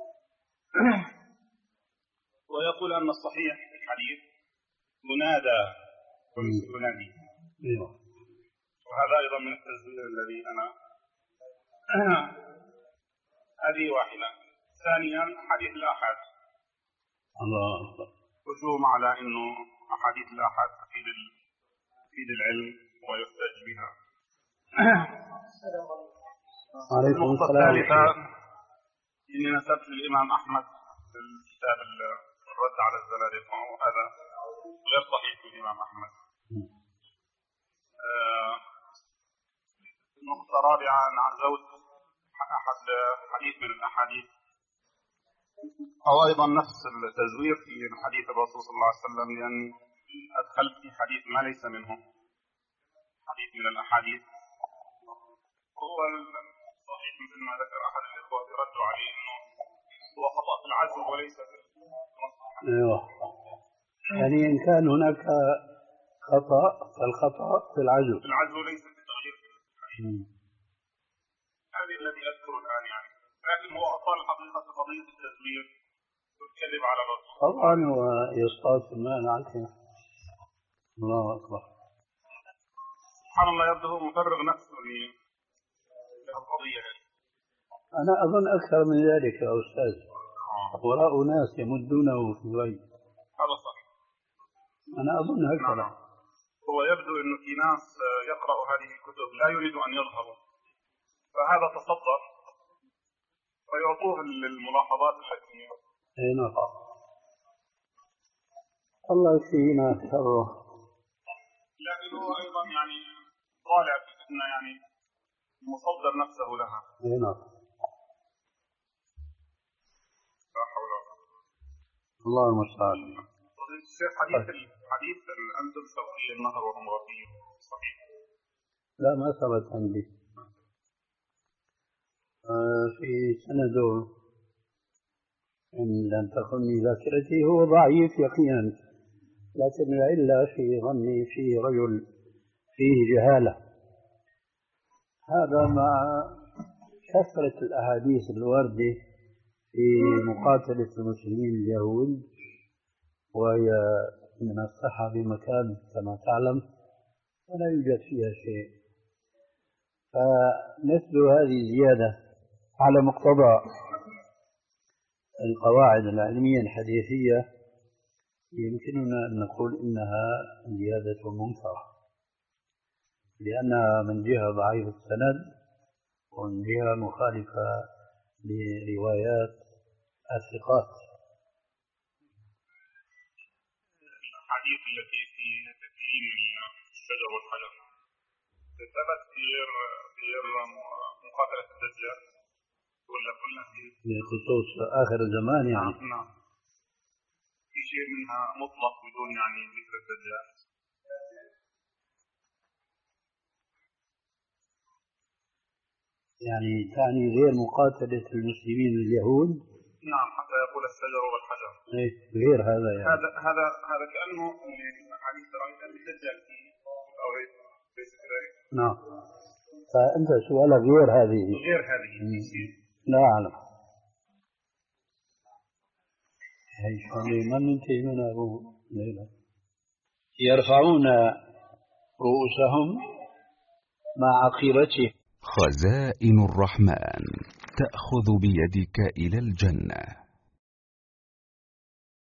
ويقول أن الصحيح في الحديث ينادى وليس ينادي، وهذا أيضا من التزوير الذي أنا هذه واحدة. ثانيا حديث الآحاد، الله أكبر، هجوم على إنه أحاديث الآحاد تفيد تفيد العلم ويحتج بها. عليكم النقطة السلام. الثالثة إني نسبت للإمام أحمد في الكتاب الرد على الزنادقة، وهذا غير صحيح في الإمام أحمد. النقطة الرابعة أن عزوت أحد حديث من الأحاديث أو أيضا نفس التزوير في حديث الرسول صلى الله عليه وسلم، لأن أدخلت في حديث ما ليس منه، حديث من الأحاديث هو صحيح مثل ما ذكر أحد الإخوة يردوا عليه أنه هو خطأ في العزو وليس في النص. أيوه، يعني إن كان هناك خطأ فالخطأ في العزو، في العزو ليس في التغيير في الحديث. هذه الذي أذكر الآن يعني، لكن هو أطال حقيقة قضية التزوير والكذب على الرسول طبعا وإسقاط المال عنه. الله أكبر. سبحان الله، يبدو مفرغ نفسه للقضية. أنا أظن أكثر من ذلك يا أستاذ، وراء ناس يمدونه في الغيب. هذا صحيح، أنا أظن هكذا. نعم. هو يبدو أنه في ناس يقرأ هذه الكتب لا يريد أن يظهروا، فهذا تصدر ويعطوه للملاحظات التي أي نعم. الله يكفينا شره. لكن هو أيضا يعني طالع في فتنة يعني مصدر نفسه لها. أي نعم. لا حول ولا قوة. الله المستعان. الشيخ حديث الحديث أنتم سوقي النهر وهم غربيون صحيح؟ لا ما ثبت عندي. آه في سنده إن لم تخني ذاكرتي هو ضعيف يقينا، لكن العلة في ظني فيه رجل فيه جهالة، هذا مع كثرة الأحاديث الواردة في مقاتلة المسلمين اليهود، وهي من الصحة بمكان كما تعلم ولا يوجد فيها شيء، فمثل هذه الزيادة على مقتضى القواعد العلمية الحديثية يمكننا أن نقول إنها زيادة منكرة، لأنها من جهة ضعيف السند ومن جهة مخالفة لروايات الثقات. الحديث التي في تكريم الشجر والحجر ثبت في غير مقاتلة الدجال ولا كلها بخصوص آخر الزمان يعني؟ نعم، في شيء منها مطلق بدون يعني ذكر الدجال. يعني تعني غير مقاتلة المسلمين اليهود؟ نعم، حتى يقول الشجر والحجر. ايه غير هذا يعني. هذا هذا هذا كأنه حديث رأيت الدجال فيه أو ليس كذلك؟ نعم. فأنت سؤالك غير هذه. غير هذه. لا أعلم. هي شغلة ما ننتهي منها أبو ليلى. يرفعون رؤوسهم مع عقيرته. خزائن الرحمن تأخذ بيدك إلى الجنة.